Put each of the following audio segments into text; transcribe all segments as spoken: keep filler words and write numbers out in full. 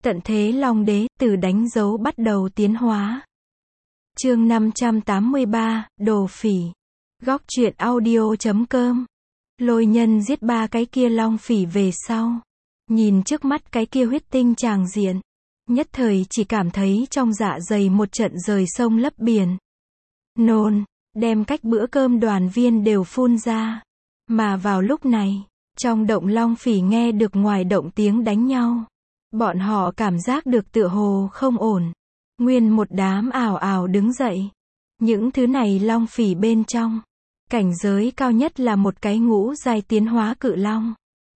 Tận thế Long Đế, từ đánh dấu bắt đầu tiến hóa. Chương năm trăm tám mươi ba, Đồ Phỉ. Góc truyện audio chấm com. Lôi Nhân giết ba cái kia long phỉ về sau. Nhìn trước mắt cái kia huyết tinh tràng diện. Nhất thời chỉ cảm thấy trong dạ dày một trận rời sông lấp biển. Nôn, đem cách bữa cơm đoàn viên đều phun ra. Mà vào lúc này, trong động long phỉ nghe được ngoài động tiếng đánh nhau. Bọn họ cảm giác được tựa hồ không ổn. Nguyên một đám ảo ảo đứng dậy. Những thứ này long phỉ bên trong. Cảnh giới cao nhất là một cái ngũ giai tiến hóa cự long.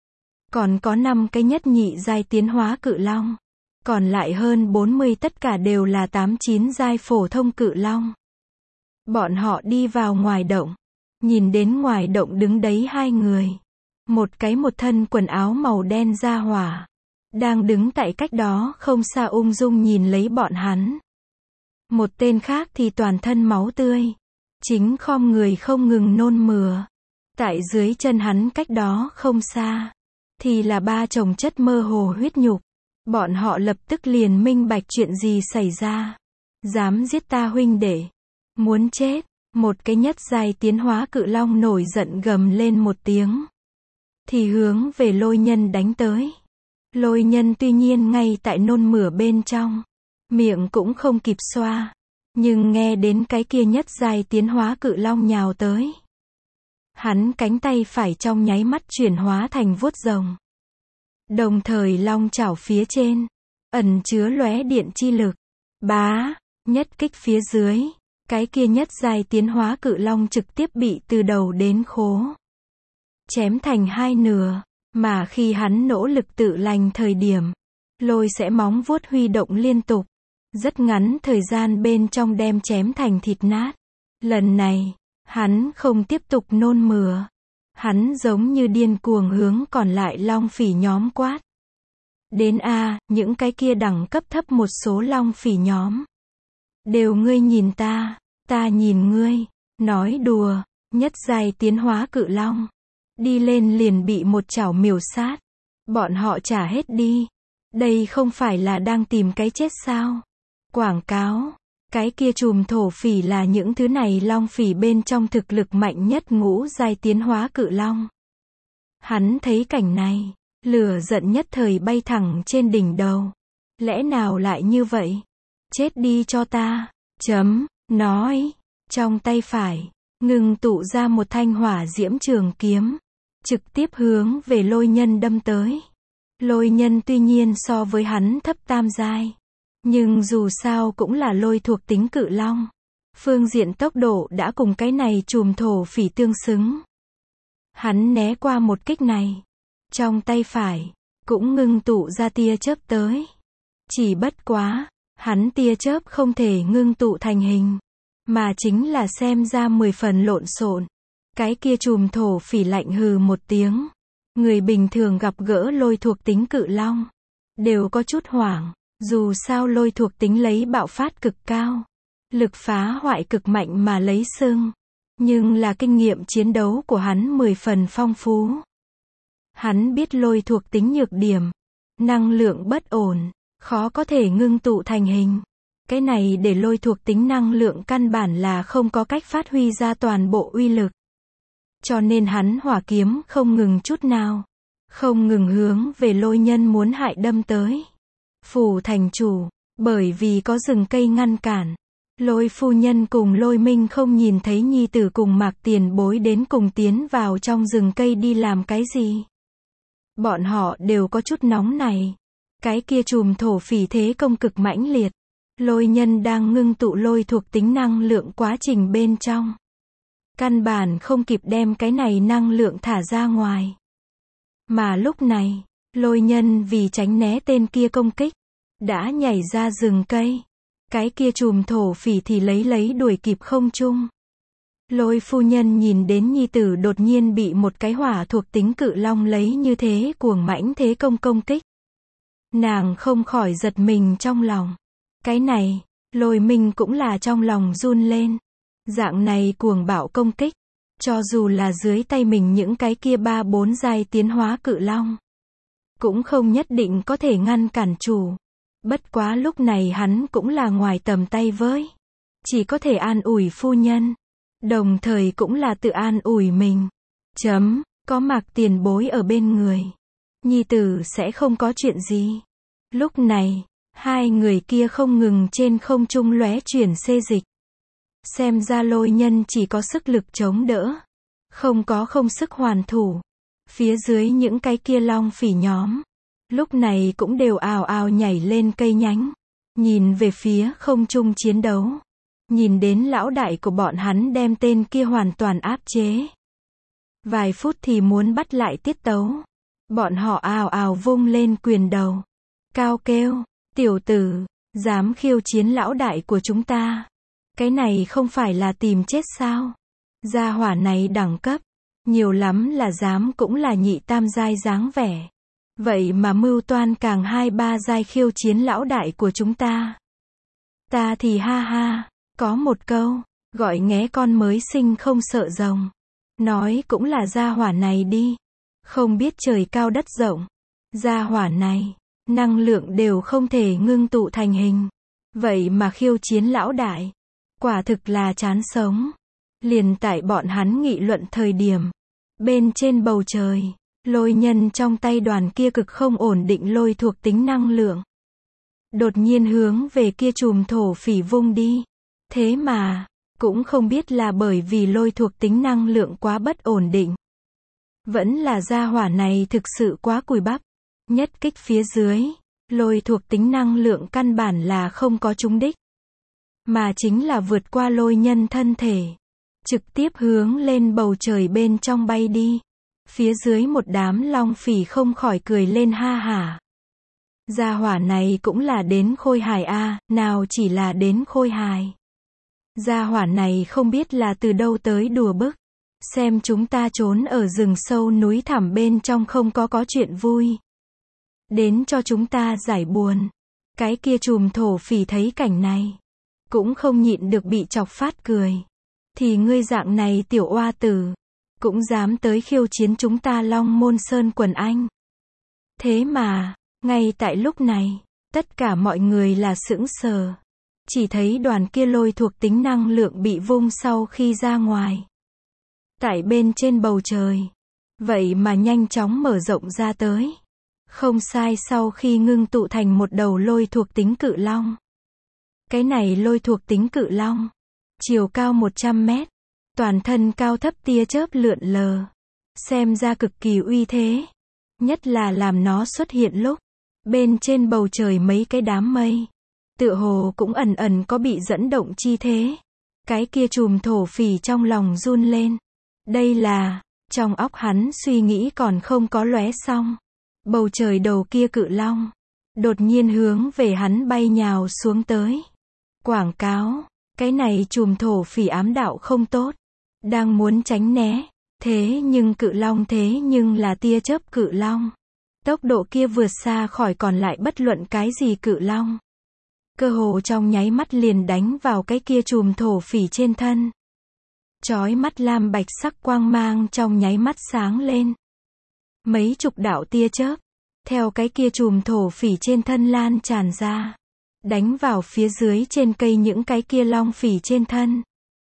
Còn có năm cái nhất nhị giai tiến hóa cự long. Còn lại hơn bốn mươi tất cả đều là tám chín giai phổ thông cự long. Bọn họ đi vào ngoài động. Nhìn đến ngoài động đứng đấy hai người. Một cái một thân quần áo màu đen ra hỏa. Đang đứng tại cách đó không xa ung dung nhìn lấy bọn hắn. Một tên khác thì toàn thân máu tươi. Chính khom người không ngừng nôn mửa. Tại dưới chân hắn cách đó không xa. Thì là ba chồng chất mơ hồ huyết nhục. Bọn họ lập tức liền minh bạch chuyện gì xảy ra. Dám giết ta huynh đệ. Muốn chết. Một cái nhất giai tiến hóa cự long nổi giận gầm lên một tiếng. Thì hướng về Lôi Nhân đánh tới. Lôi Nhân tuy nhiên ngay tại nôn mửa bên trong. Miệng cũng không kịp xoa. Nhưng nghe đến cái kia nhất giai tiến hóa cự long nhào tới. Hắn cánh tay phải trong nháy mắt chuyển hóa thành vuốt rồng. Đồng thời long chảo phía trên. Ẩn chứa lóe điện chi lực. Bá, nhất kích phía dưới. Cái kia nhất giai tiến hóa cự long trực tiếp bị từ đầu đến khố. Chém thành hai nửa. Mà khi hắn nỗ lực tự lành thời điểm, lôi sẽ móng vuốt huy động liên tục. Rất ngắn thời gian bên trong đem chém thành thịt nát. Lần này, hắn không tiếp tục nôn mửa. Hắn giống như điên cuồng hướng còn lại long phỉ nhóm quát. Đến A, những cái kia đẳng cấp thấp một số long phỉ nhóm. Đều ngươi nhìn ta, ta nhìn ngươi. Nói đùa, nhất giai tiến hóa cự long. Đi lên liền bị một chảo miểu sát. Bọn họ trả hết đi. Đây không phải là đang tìm cái chết sao? Quảng cáo. Cái kia chùm thổ phỉ là những thứ này long phỉ bên trong thực lực mạnh nhất ngũ giai tiến hóa cự long. Hắn thấy cảnh này. Lửa giận nhất thời bay thẳng trên đỉnh đầu. Lẽ nào lại như vậy? Chết đi cho ta. Chấm. Nói. Trong tay phải. Ngừng tụ ra một thanh hỏa diễm trường kiếm. Trực tiếp hướng về Lôi Nhân đâm tới. Lôi Nhân tuy nhiên so với hắn thấp tam giai. Nhưng dù sao cũng là lôi thuộc tính cự long. Phương diện tốc độ đã cùng cái này chùm thổ phỉ tương xứng. Hắn né qua một kích này. Trong tay phải. Cũng ngưng tụ ra tia chớp tới. Chỉ bất quá. Hắn tia chớp không thể ngưng tụ thành hình. Mà chính là xem ra mười phần lộn xộn. Cái kia chùm thổ phỉ lạnh hừ một tiếng. Người bình thường gặp gỡ lôi thuộc tính cự long. Đều có chút hoảng. Dù sao lôi thuộc tính lấy bạo phát cực cao. Lực phá hoại cực mạnh mà lấy xưng. Nhưng là kinh nghiệm chiến đấu của hắn mười phần phong phú. Hắn biết lôi thuộc tính nhược điểm. Năng lượng bất ổn. Khó có thể ngưng tụ thành hình. Cái này để lôi thuộc tính năng lượng căn bản là không có cách phát huy ra toàn bộ uy lực. Cho nên hắn hỏa kiếm không ngừng chút nào. Không ngừng hướng về Lôi Nhân muốn hại đâm tới. Phủ thành chủ. Bởi vì có rừng cây ngăn cản. Lôi phu nhân cùng Lôi Minh không nhìn thấy nhi tử cùng Mạc Tiền Bối đến cùng tiến vào trong rừng cây đi làm cái gì. Bọn họ đều có chút nóng này. Cái kia chùm thổ phỉ thế công cực mãnh liệt. Lôi Nhân đang ngưng tụ lôi thuộc tính năng lượng quá trình bên trong. Căn bản không kịp đem cái này năng lượng thả ra ngoài. Mà lúc này, Lôi Nhân vì tránh né tên kia công kích, đã nhảy ra rừng cây. Cái kia chùm thổ phỉ thì lấy lấy đuổi kịp không trung. Lôi phu nhân nhìn đến nhi tử đột nhiên bị một cái hỏa thuộc tính cự long lấy như thế cuồng mãnh thế công công kích. Nàng không khỏi giật mình trong lòng. Cái này, Lôi Minh cũng là trong lòng run lên. Dạng này cuồng bạo công kích. Cho dù là dưới tay mình những cái kia ba bốn giai tiến hóa cự long. Cũng không nhất định có thể ngăn cản chủ. Bất quá lúc này hắn cũng là ngoài tầm tay với. Chỉ có thể an ủi phu nhân. Đồng thời cũng là tự an ủi mình. Chấm, có Mạc tiền bối ở bên người. Nhi tử sẽ không có chuyện gì. Lúc này, hai người kia không ngừng trên không trung lóe chuyển xê dịch. Xem ra Lôi Nhân chỉ có sức lực chống đỡ. Không có không sức hoàn thủ. Phía dưới những cái kia long phỉ nhóm. Lúc này cũng đều ào ào nhảy lên cây nhánh. Nhìn về phía không trung chiến đấu. Nhìn đến lão đại của bọn hắn đem tên kia hoàn toàn áp chế. Vài phút thì muốn bắt lại tiết tấu. Bọn họ ào ào vung lên quyền đầu. Cao kêu, tiểu tử, dám khiêu chiến lão đại của chúng ta. Cái này không phải là tìm chết sao? Gia hỏa này đẳng cấp. Nhiều lắm là dám cũng là nhị tam giai dáng vẻ. Vậy mà mưu toan càng hai ba giai khiêu chiến lão đại của chúng ta. Ta thì ha ha, có một câu, gọi nghé con mới sinh không sợ rồng. Nói cũng là gia hỏa này đi. Không biết trời cao đất rộng. Gia hỏa này, năng lượng đều không thể ngưng tụ thành hình. Vậy mà khiêu chiến lão đại. Quả thực là chán sống. Liền tại bọn hắn nghị luận thời điểm. Bên trên bầu trời, Lôi Nhân trong tay đoàn kia cực không ổn định lôi thuộc tính năng lượng. Đột nhiên hướng về kia chùm thổ phỉ vung đi. Thế mà, cũng không biết là bởi vì lôi thuộc tính năng lượng quá bất ổn định. Vẫn là gia hỏa này thực sự quá cùi bắp. Nhất kích phía dưới, lôi thuộc tính năng lượng căn bản là không có trúng đích. Mà chính là vượt qua Lôi Nhân thân thể. Trực tiếp hướng lên bầu trời bên trong bay đi. Phía dưới một đám long phỉ không khỏi cười lên ha hả. Gia hỏa này cũng là đến khôi hài a, à, nào chỉ là đến khôi hài. Gia hỏa này không biết là từ đâu tới đùa bức. Xem chúng ta trốn ở rừng sâu núi thẳm bên trong không có có chuyện vui. Đến cho chúng ta giải buồn. Cái kia chùm thổ phỉ thấy cảnh này. Cũng không nhịn được bị chọc phát cười. Thì ngươi dạng này tiểu oa tử. Cũng dám tới khiêu chiến chúng ta Long Môn Sơn quần anh. Thế mà, ngay tại lúc này, tất cả mọi người là sững sờ. Chỉ thấy đoàn kia lôi thuộc tính năng lượng bị vung sau khi ra ngoài. Tại bên trên bầu trời. Vậy mà nhanh chóng mở rộng ra tới. Không sai, sau khi ngưng tụ thành một đầu lôi thuộc tính cự long. Cái này lôi thuộc tính cự long. Chiều cao một trăm mét. Toàn thân cao thấp tia chớp lượn lờ. Xem ra cực kỳ uy thế. Nhất là làm nó xuất hiện lúc. Bên trên bầu trời mấy cái đám mây. Tựa hồ cũng ẩn ẩn có bị dẫn động chi thế. Cái kia chùm thổ phỉ trong lòng run lên. Đây là, trong óc hắn suy nghĩ còn không có lóe xong. Bầu trời đầu kia cự long. Đột nhiên hướng về hắn bay nhào xuống tới. Quảng cáo, cái này chùm thổ phỉ ám đạo không tốt. Đang muốn tránh né. Thế nhưng cự long thế nhưng là tia chớp cự long. Tốc độ kia vượt xa khỏi còn lại bất luận cái gì cự long. Cơ hồ trong nháy mắt liền đánh vào cái kia chùm thổ phỉ trên thân. Chói mắt lam bạch sắc quang mang trong nháy mắt sáng lên. Mấy chục đạo tia chớp. Theo cái kia chùm thổ phỉ trên thân lan tràn ra. Đánh vào phía dưới trên cây những cái kia long phỉ trên thân.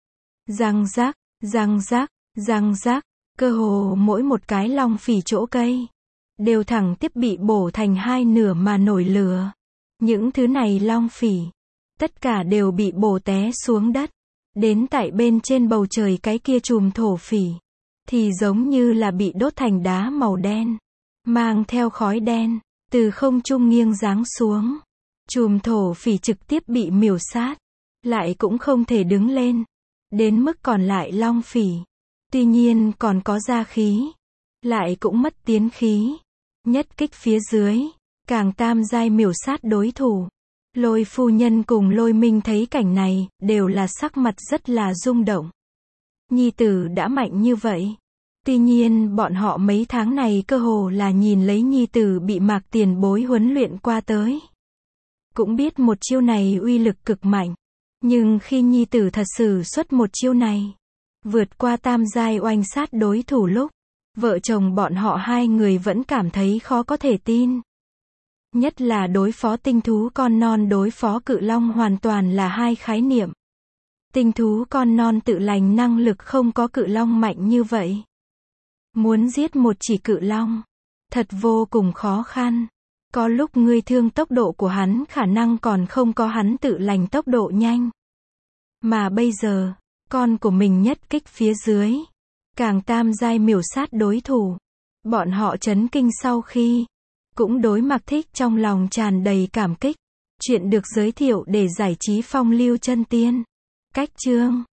Răng rác, răng rác, răng rác. Cơ hồ mỗi một cái long phỉ chỗ cây. Đều thẳng tiếp bị bổ thành hai nửa mà nổi lửa. Những thứ này long phỉ. Tất cả đều bị bổ té xuống đất. Đến tại bên trên bầu trời cái kia chùm thổ phỉ. Thì giống như là bị đốt thành đá màu đen. Mang theo khói đen. Từ không trung nghiêng giáng xuống. Chùm thổ phỉ trực tiếp bị miểu sát. Lại cũng không thể đứng lên. Đến mức còn lại long phỉ. Tuy nhiên còn có gia khí. Lại cũng mất tiến khí. Nhất kích phía dưới. Càng tam giai miểu sát đối thủ. Lôi phu nhân cùng Lôi Minh thấy cảnh này, đều là sắc mặt rất là rung động. Nhi tử đã mạnh như vậy. Tuy nhiên bọn họ mấy tháng này cơ hồ là nhìn lấy nhi tử bị Mạc tiền bối huấn luyện qua tới. Cũng biết một chiêu này uy lực cực mạnh. Nhưng khi nhi tử thật sự xuất một chiêu này, vượt qua tam giai oanh sát đối thủ lúc, vợ chồng bọn họ hai người vẫn cảm thấy khó có thể tin. Nhất là đối phó tinh thú con non đối phó cự long hoàn toàn là hai khái niệm. Tinh thú con non tự lành năng lực không có cự long mạnh như vậy. Muốn giết một chỉ cự long, thật vô cùng khó khăn. Có lúc ngươi thương tốc độ của hắn khả năng còn không có hắn tự lành tốc độ nhanh. Mà bây giờ, con của mình nhất kích phía dưới. Càng tam giai miểu sát đối thủ. Bọn họ chấn kinh sau khi cũng đối Mạc Thích trong lòng tràn đầy cảm kích. Chuyện được giới thiệu để giải trí phong lưu chân tiên. Cách chương